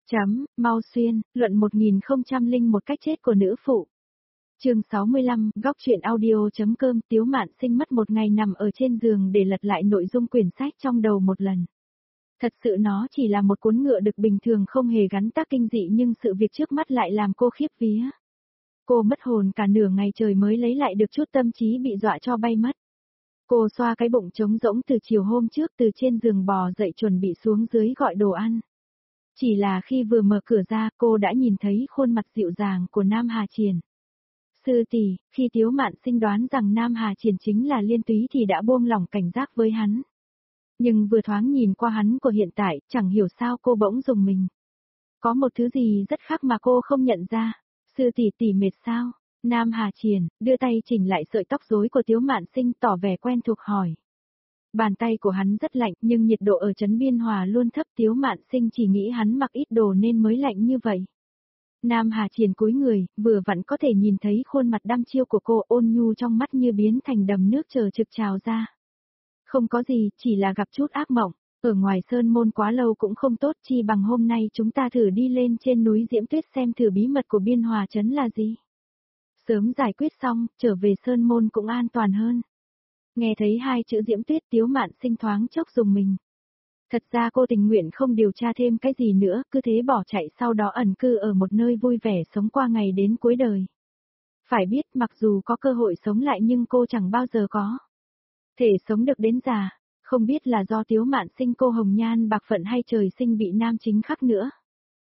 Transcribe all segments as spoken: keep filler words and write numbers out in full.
Chấm, mau xuyên, luận một nghìn không trăm lẻ một cách chết của nữ phụ. Chương sáu mươi lăm, góc truyện audio.com. Tiếu Mạn Sinh mất một ngày nằm ở trên giường để lật lại nội dung quyển sách trong đầu một lần. Thật sự nó chỉ là một cuốn ngựa đực bình thường không hề gắn tác kinh dị, nhưng sự việc trước mắt lại làm cô khiếp vía. Cô mất hồn cả nửa ngày trời mới lấy lại được chút tâm trí bị dọa cho bay mất. Cô xoa cái bụng trống rỗng từ chiều hôm trước, từ trên giường bò dậy chuẩn bị xuống dưới gọi đồ ăn. Chỉ là khi vừa mở cửa ra, cô đã nhìn thấy khuôn mặt dịu dàng của Nam Hà Triền. Sư tỷ, khi Tiếu Mạn Sinh đoán rằng Nam Hà Triền chính là Liên Túy thì đã buông lỏng cảnh giác với hắn. Nhưng vừa thoáng nhìn qua hắn của hiện tại, chẳng hiểu sao cô bỗng rùng mình. Có một thứ gì rất khác mà cô không nhận ra. Sư tỷ tỷ mệt sao? Nam Hà Triền đưa tay chỉnh lại sợi tóc rối của Tiếu Mạn Sinh, tỏ vẻ quen thuộc hỏi. Bàn tay của hắn rất lạnh, nhưng nhiệt độ ở trấn Biên Hòa luôn thấp, Tiếu Mạn Sinh chỉ nghĩ hắn mặc ít đồ nên mới lạnh như vậy. Nam Hà Triền cúi người, vừa vặn có thể nhìn thấy khuôn mặt đăm chiêu của cô, ôn nhu trong mắt như biến thành đầm nước chờ trực trào ra. Không có gì, chỉ là gặp chút ác mộng, ở ngoài sơn môn quá lâu cũng không tốt, chi bằng hôm nay chúng ta thử đi lên trên núi Diễm Tuyết xem thử bí mật của Biên Hòa trấn là gì. Sớm giải quyết xong, trở về sơn môn cũng an toàn hơn. Nghe thấy hai chữ Diễm Tuyết, Tiếu Mạn Sinh thoáng chốc rùng mình. Thật ra cô tình nguyện không điều tra thêm cái gì nữa, cứ thế bỏ chạy, sau đó ẩn cư ở một nơi vui vẻ sống qua ngày đến cuối đời. Phải biết mặc dù có cơ hội sống lại nhưng cô chẳng bao giờ có thể sống được đến già, không biết là do Tiếu Mạn Sinh cô hồng nhan bạc phận hay trời sinh bị nam chính khắc nữa.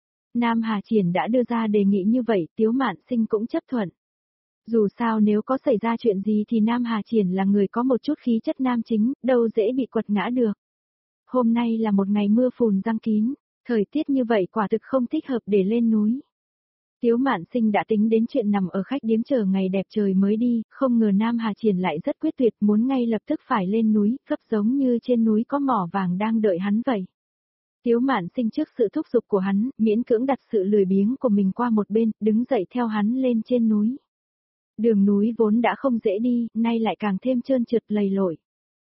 Nam Hà Triền đã đưa ra đề nghị như vậy, Tiếu Mạn Sinh cũng chấp thuận. Dù sao nếu có xảy ra chuyện gì thì Nam Hà Triền là người có một chút khí chất nam chính, đâu dễ bị quật ngã được. Hôm nay là một ngày mưa phùn giăng kín, thời tiết như vậy quả thực không thích hợp để lên núi. Tiếu Mạn Sinh đã tính đến chuyện nằm ở khách điếm chờ ngày đẹp trời mới đi, không ngờ Nam Hà Triền lại rất quyết tuyệt, muốn ngay lập tức phải lên núi, gấp giống như trên núi có mỏ vàng đang đợi hắn vậy. Tiếu Mạn Sinh trước sự thúc giục của hắn, miễn cưỡng đặt sự lười biếng của mình qua một bên, đứng dậy theo hắn lên trên núi. Đường núi vốn đã không dễ đi, nay lại càng thêm trơn trượt lầy lội.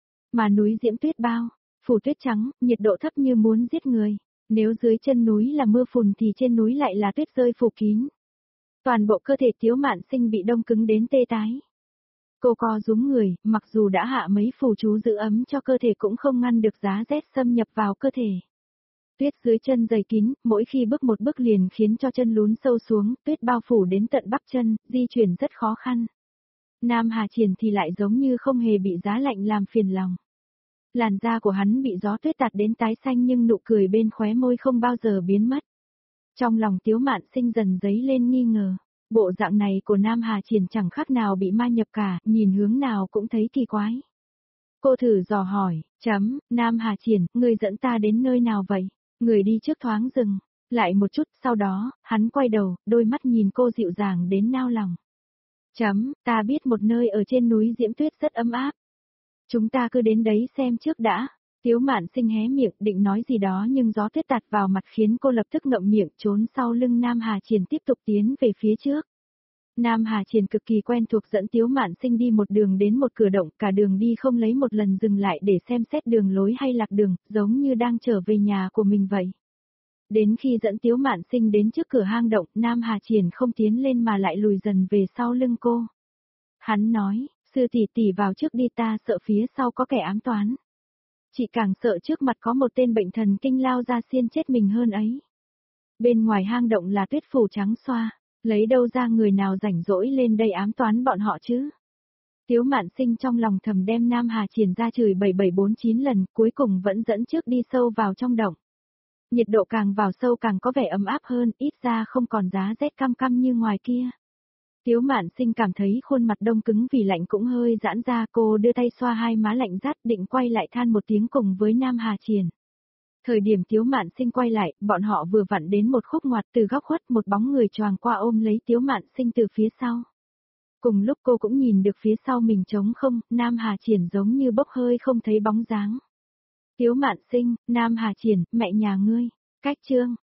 Mà núi Diễm Tuyết bao, phủ tuyết trắng, nhiệt độ thấp như muốn giết người. Nếu dưới chân núi là mưa phùn thì trên núi lại là tuyết rơi phủ kín. Toàn bộ cơ thể Tiếu Mạn Sinh bị đông cứng đến tê tái. Cô co rúm người, mặc dù đã hạ mấy phù chú giữ ấm cho cơ thể cũng không ngăn được giá rét xâm nhập vào cơ thể. Tuyết dưới chân dày kín, mỗi khi bước một bước liền khiến cho chân lún sâu xuống, tuyết bao phủ đến tận bắp chân, di chuyển rất khó khăn. Nam Hà Triền thì lại giống như không hề bị giá lạnh làm phiền lòng. Làn da của hắn bị gió tuyết tạt đến tái xanh nhưng nụ cười bên khóe môi không bao giờ biến mất. Trong lòng Tiếu Mạn Sinh dần dấy lên nghi ngờ, bộ dạng này của Nam Hà Triền chẳng khác nào bị ma nhập cả, nhìn hướng nào cũng thấy kỳ quái. Cô thử dò hỏi, chấm, Nam Hà Triền, ngươi dẫn ta đến nơi nào vậy? Người đi trước thoáng dừng, lại một chút, sau đó, hắn quay đầu, đôi mắt nhìn cô dịu dàng đến nao lòng. Chấm, ta biết một nơi ở trên núi Diễm Tuyết rất ấm áp. Chúng ta cứ đến đấy xem trước đã. Tiếu Mạn Sinh hé miệng định nói gì đó nhưng gió tuyết tạt vào mặt khiến cô lập tức ngậm miệng trốn sau lưng Nam Hà Triền tiếp tục tiến về phía trước. Nam Hà Triền cực kỳ quen thuộc dẫn Tiếu Mạn Sinh đi một đường đến một cửa động, cả đường đi không lấy một lần dừng lại để xem xét đường lối hay lạc đường, giống như đang trở về nhà của mình vậy. Đến khi dẫn Tiếu Mạn Sinh đến trước cửa hang động, Nam Hà Triền không tiến lên mà lại lùi dần về sau lưng cô. Hắn nói, sư tỷ tỷ vào trước đi, ta sợ phía sau có kẻ ám toán. Chị càng sợ trước mặt có một tên bệnh thần kinh lao ra xiên chết mình hơn ấy. Bên ngoài hang động là tuyết phủ trắng xoa, lấy đâu ra người nào rảnh rỗi lên đây ám toán bọn họ chứ? Tiếu Mạn Sinh trong lòng thầm đem Nam Hà Triền ra chửi bảy bảy bốn chín lần, cuối cùng vẫn dẫn trước đi sâu vào trong động. Nhiệt độ càng vào sâu càng có vẻ ấm áp hơn, ít ra không còn giá rét căm căm như ngoài kia. Tiếu Mạn Sinh cảm thấy khuôn mặt đông cứng vì lạnh cũng hơi giãn ra, cô đưa tay xoa hai má lạnh rát định quay lại than một tiếng cùng với Nam Hà Triền. Thời điểm Tiếu Mạn Sinh quay lại, bọn họ vừa vặn đến một khúc ngoặt, từ góc khuất một bóng người choàng qua ôm lấy Tiếu Mạn Sinh từ phía sau. Cùng lúc cô cũng nhìn được phía sau mình trống không, Nam Hà Triền giống như bốc hơi không thấy bóng dáng. Tiếu Mạn Sinh, Nam Hà Triền, mẹ nhà ngươi, cách chương.